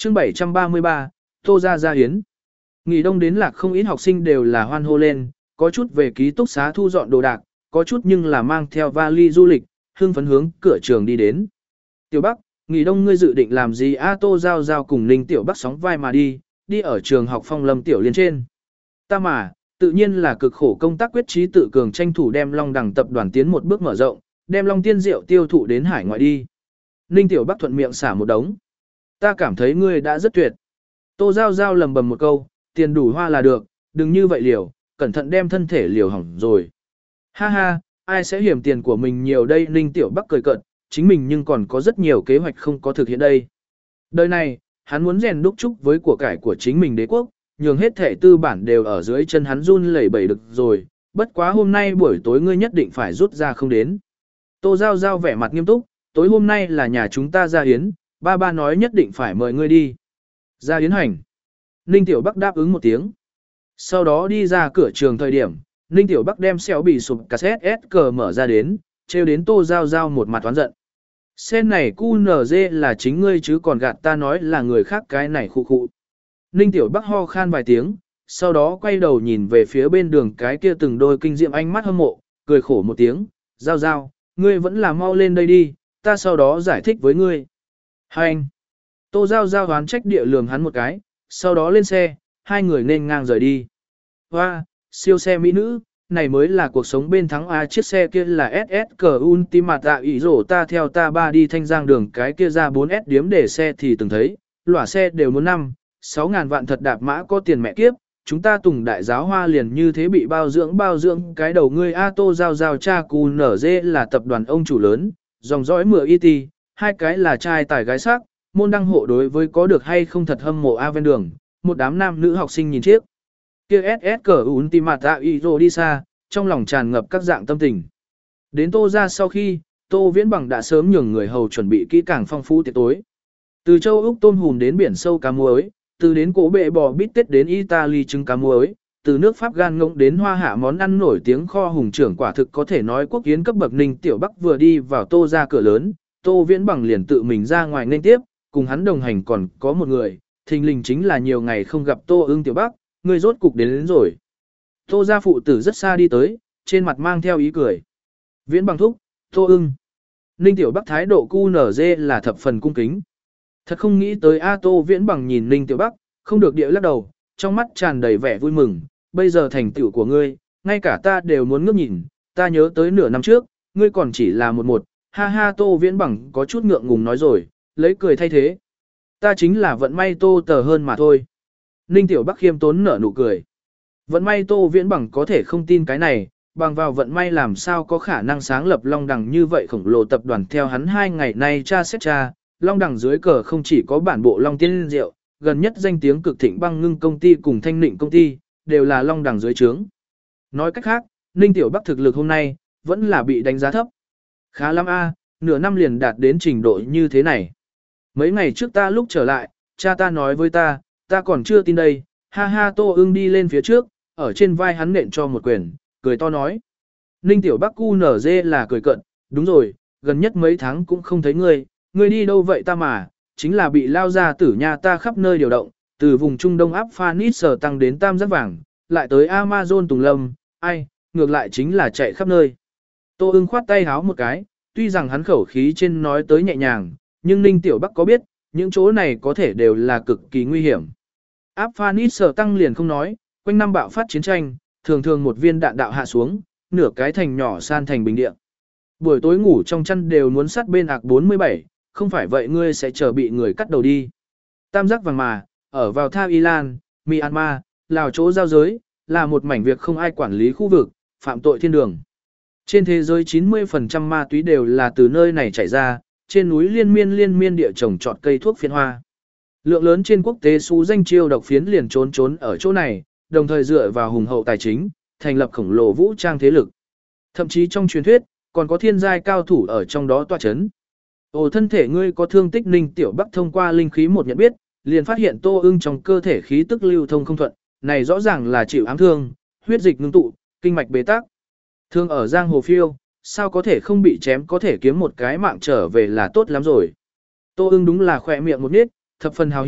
chương 733, Tô Gia Hiến. Nghỉ đông đến lạc không ít học sinh đều là hoan hô lên, có chút về ký túc xá thu dọn đồ đạc, có chút nhưng là mang theo vali du lịch, hưng phấn hướng cửa trường đi đến. Tiểu Bắc, nghỉ đông ngươi dự định làm gì? Tô Giao Giao cùng Ninh Tiểu Bắc sóng vai mà đi ở trường học Phong Lâm Tiểu Liên trên. Ta mà, tự nhiên là cực khổ công tác quyết chí tự cường tranh thủ đem Long Đằng tập đoàn tiến một bước mở rộng, đem Long Tiên Diệu tiêu thụ đến hải ngoại đi. Ninh Tiểu Bắc thuận miệng xả một đống. Ta cảm thấy ngươi đã rất tuyệt. Tô Giao Giao lầm bầm một câu, tiền đủ hoa là được, đừng như vậy liều, cẩn thận đem thân thể liều hỏng rồi. Ha ha, ai sẽ hiểm tiền của mình nhiều đây? Ninh Tiểu Bắc cười cợt, chính mình nhưng còn có rất nhiều kế hoạch không có thực hiện đây. Đời này, hắn muốn rèn đúc trúc với của cải của chính mình đế quốc, nhường hết thể tư bản đều ở dưới chân hắn run lẩy bẩy được rồi, bất quá hôm nay buổi tối ngươi nhất định phải rút ra không đến. Tô Giao Giao vẻ mặt nghiêm túc, tối hôm nay là nhà chúng ta ra hiến, ba nói nhất định phải mời ngươi đi. Ra hiến hành. Ninh Tiểu Bắc đáp ứng một tiếng. Sau đó đi ra cửa trường thời điểm, Ninh Tiểu Bắc đem xéo bị sụp cassette SK mở ra đến, trêu đến Tô Giao Giao một mặt toán giận. Sen này QNZ là chính ngươi chứ còn gạt ta nói là người khác cái này khụ khụ. Ninh Tiểu Bắc ho khan vài tiếng, sau đó quay đầu nhìn về phía bên đường cái kia từng đôi kinh diệm ánh mắt hâm mộ, cười khổ một tiếng, Giao Giao, ngươi vẫn là mau lên đây đi, ta sau đó giải thích với ngươi. Hai anh. Tô Giao Giao hoán trách địa lường hắn một cái, sau đó lên xe, hai người nên ngang rời đi. Hoa, siêu xe mỹ nữ, này mới là cuộc sống bên thắng A. Chiếc xe kia là SSC Ultimate ý rổ ta theo ta ba đi Thanh Giang đường cái kia ra 4S điếm để xe thì từng thấy, lỏa xe đều muốn 5-6 ngàn vạn thật đạp mã có tiền mẹ kiếp, chúng ta Tùng đại giáo hoa liền như thế bị bao dưỡng cái đầu ngươi. Tô Giao Giao cha cù nở dê là tập đoàn ông chủ lớn, dòng dõi mửa IT, hai cái là trai tài gái sắc, môn đăng hộ đối với có được hay không thật hâm mộ A ven đường, một đám nam nữ học sinh nhìn chiếc. Kia SSC Ultimate Iro đi xa, trong lòng tràn ngập các dạng tâm tình. Đến Tô ra sau khi, Tô Viễn Bằng đã sớm nhường người hầu chuẩn bị kỹ càng phong phú tiệc tối. Từ châu Úc tôm hùm đến biển sâu cá muối, từ đến cổ bệ bò bít tết đến Italy trứng cá muối, từ nước Pháp gan ngỗng đến hoa hạ món ăn nổi tiếng kho hùng trưởng quả thực có thể nói quốc kiến cấp bậc. Ninh Tiểu Bắc vừa đi vào Tô ra cửa lớn, Tô Viễn Bằng liền tự mình ra ngoài nên tiếp, cùng hắn đồng hành còn có một người, thình lình chính là nhiều ngày không gặp Tô Ưng Tiểu Bắc, người rốt cục đến rồi. Tô gia phụ tử rất xa đi tới, trên mặt mang theo ý cười. Viễn Bằng thúc, Tô Ưng. Ninh Tiểu Bắc thái độ QNZ là thập phần cung kính. Thật không nghĩ tới Tô Viễn Bằng nhìn Ninh Tiểu Bắc, không được địa lắc đầu, trong mắt tràn đầy vẻ vui mừng. Bây giờ thành tựu của ngươi, ngay cả ta đều muốn ngước nhìn, ta nhớ tới nửa năm trước, ngươi còn chỉ là một, ha ha. Tô Viễn Bằng có chút ngượng ngùng nói rồi, lấy cười thay thế. Ta chính là vận may Tô tờ hơn mà thôi. Ninh Tiểu Bắc khiêm tốn nở nụ cười. Vận may Tô Viễn Bằng có thể không tin cái này, bằng vào vận may làm sao có khả năng sáng lập Long Đằng như vậy khổng lồ tập đoàn. Theo hắn 2 ngày nay tra xét tra, Long Đằng dưới cờ không chỉ có bản bộ Long Tiên Diệu, gần nhất danh tiếng cực thịnh Băng Ngưng công ty cùng Thanh Nịnh công ty, đều là Long Đằng dưới trướng. Nói cách khác, Ninh Tiểu Bắc thực lực hôm nay, vẫn là bị đánh giá thấp. Khá lắm a, nửa năm liền đạt đến trình độ như thế này. Mấy ngày trước ta lúc trở lại, cha ta nói với ta còn chưa tin đây, ha ha. Tô Ưng đi lên phía trước, ở trên vai hắn nện cho một quyền, cười to nói. Ninh Tiểu Bắc QNZ là cười cận, đúng rồi, gần nhất mấy tháng cũng không thấy ngươi đi đâu vậy? Ta mà, chính là bị lao ra tử nhà ta khắp nơi điều động, từ vùng Trung Đông áp Phanis sở tăng đến Tam Giác Vàng, lại tới Amazon Tùng Lâm, ai, ngược lại chính là chạy khắp nơi. Tô Ưng khoát tay háo một cái, tuy rằng hắn khẩu khí trên nói tới nhẹ nhàng, nhưng Ninh Tiểu Bắc có biết, những chỗ này có thể đều là cực kỳ nguy hiểm. Áp Phanis sở tăng liền không nói, quanh năm bạo phát chiến tranh, thường thường một viên đạn đạo hạ xuống, nửa cái thành nhỏ san thành bình địa. Buổi tối ngủ trong chăn đều muốn sát bên ạc 47, không phải vậy ngươi sẽ chờ bị người cắt đầu đi. Tam Giác Vàng mà, ở vào Thái Lan, Myanmar, Lào chỗ giao giới, là một mảnh việc không ai quản lý khu vực, phạm tội thiên đường. Trên thế giới 90% ma túy đều là từ nơi này chảy ra, trên núi liên miên địa trồng trọt cây thuốc phiến hoa. Lượng lớn trên quốc tế xú danh chiêu độc phiến liền trốn ở chỗ này, đồng thời dựa vào hùng hậu tài chính, thành lập khổng lồ vũ trang thế lực. Thậm chí trong truyền thuyết, còn có thiên giai cao thủ ở trong đó tọa chấn. Ồ, thân thể ngươi có thương tích? Ninh Tiểu Bắc thông qua linh khí một nhận biết, liền phát hiện Tô Ưng trong cơ thể khí tức lưu thông không thuận, này rõ ràng là chịu ám thương, huyết dịch ngưng tụ, kinh mạch bế tắc. Thương ở giang hồ phiêu, sao có thể không bị chém, có thể kiếm một cái mạng trở về là tốt lắm rồi. Tô Ưng đúng là khỏe miệng một nít, thập phần hào hiệp,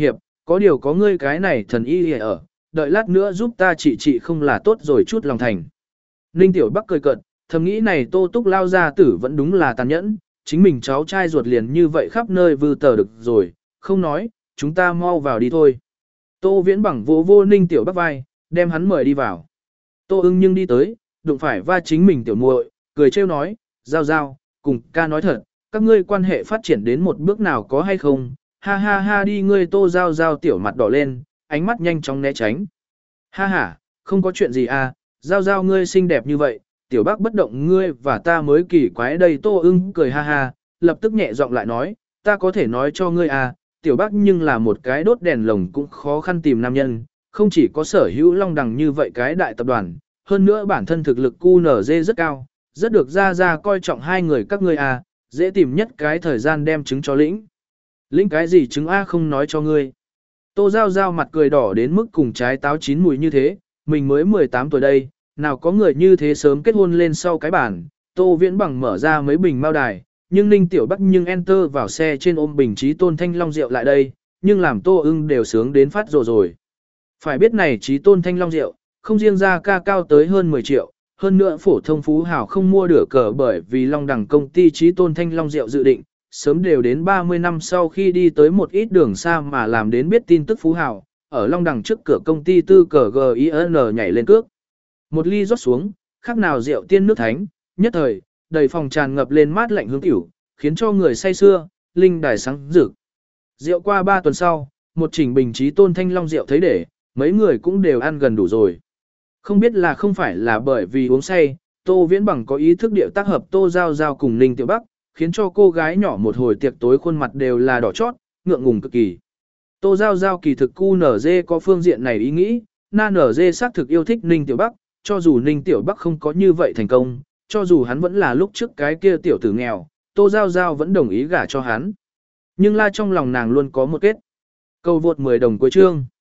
Có điều có ngươi cái này thần y ở, đợi lát nữa giúp ta trị không là tốt rồi chút lòng thành. Ninh Tiểu Bắc cười cợt, thầm nghĩ này Tô Túc lao gia tử vẫn đúng là tàn nhẫn, chính mình cháu trai ruột liền như vậy khắp nơi vư tờ được rồi, không nói, chúng ta mau vào đi thôi. Tô Viễn Bằng vô vô Ninh Tiểu Bắc vai, đem hắn mời đi vào. Tô Ưng nhưng đi tới, đụng phải va chính mình tiểu muội, cười trêu nói, giao giao, cùng ca nói thật, các ngươi quan hệ phát triển đến một bước nào có hay không, ha ha ha đi ngươi Tô giao giao tiểu mặt đỏ lên, ánh mắt nhanh chóng né tránh. Ha ha, không có chuyện gì à, giao giao ngươi xinh đẹp như vậy, tiểu Bắc bất động ngươi và ta mới kỳ quái đây. Tô Ưng cười ha ha, lập tức nhẹ giọng lại nói, ta có thể nói cho ngươi à, tiểu Bắc nhưng là một cái đốt đèn lồng cũng khó khăn tìm nam nhân, không chỉ có sở hữu long đằng như vậy cái đại tập đoàn, hơn nữa bản thân thực lực QNZ rất cao, rất được ra coi trọng hai người các ngươi à, dễ tìm nhất cái thời gian đem trứng cho lĩnh. Lĩnh cái gì trứng A không nói cho ngươi. Tô Giao Giao mặt cười đỏ đến mức cùng trái táo chín mùi như thế, mình mới 18 tuổi đây, nào có người như thế sớm kết hôn lên sau cái bản. Tô Viễn Bằng mở ra mấy bình mao đài, nhưng Ninh Tiểu Bắc nhưng enter vào xe trên ôm bình trí tôn thanh long rượu lại đây, nhưng làm Tô Ưng đều sướng đến phát rồi. Phải biết này trí tôn thanh long rượu, không riêng ra ca cao tới hơn 10 triệu, hơn nữa phổ thông phú hào không mua được cờ bởi vì long đẳng công ty trí tôn thanh long rượu dự định, sớm đều đến 30 năm sau khi đi tới một ít đường xa mà làm đến biết tin tức phú hào, ở long đẳng trước cửa công ty tư cờ GIN nhảy lên cước. Một ly rót xuống, khác nào rượu tiên nước thánh, nhất thời, đầy phòng tràn ngập lên mát lạnh hương tiểu, khiến cho người say xưa, linh đài sáng rực. Rượu qua 3 tuần sau, một chỉnh bình trí tôn thanh long rượu thấy để, mấy người cũng đều ăn gần đủ rồi. Không biết là không phải là bởi vì uống say, Tô Viễn Bằng có ý thức điệu tác hợp Tô Giao Giao cùng Ninh Tiểu Bắc, khiến cho cô gái nhỏ một hồi tiệc tối khuôn mặt đều là đỏ chót, ngượng ngùng cực kỳ. Tô Giao Giao kỳ thực QNZ có phương diện này ý nghĩ, NG xác thực yêu thích Ninh Tiểu Bắc, cho dù Ninh Tiểu Bắc không có như vậy thành công, cho dù hắn vẫn là lúc trước cái kia tiểu tử nghèo, Tô Giao Giao vẫn đồng ý gả cho hắn. Nhưng là trong lòng nàng luôn có một kết. Câu vượt 10 đồng cuối chương.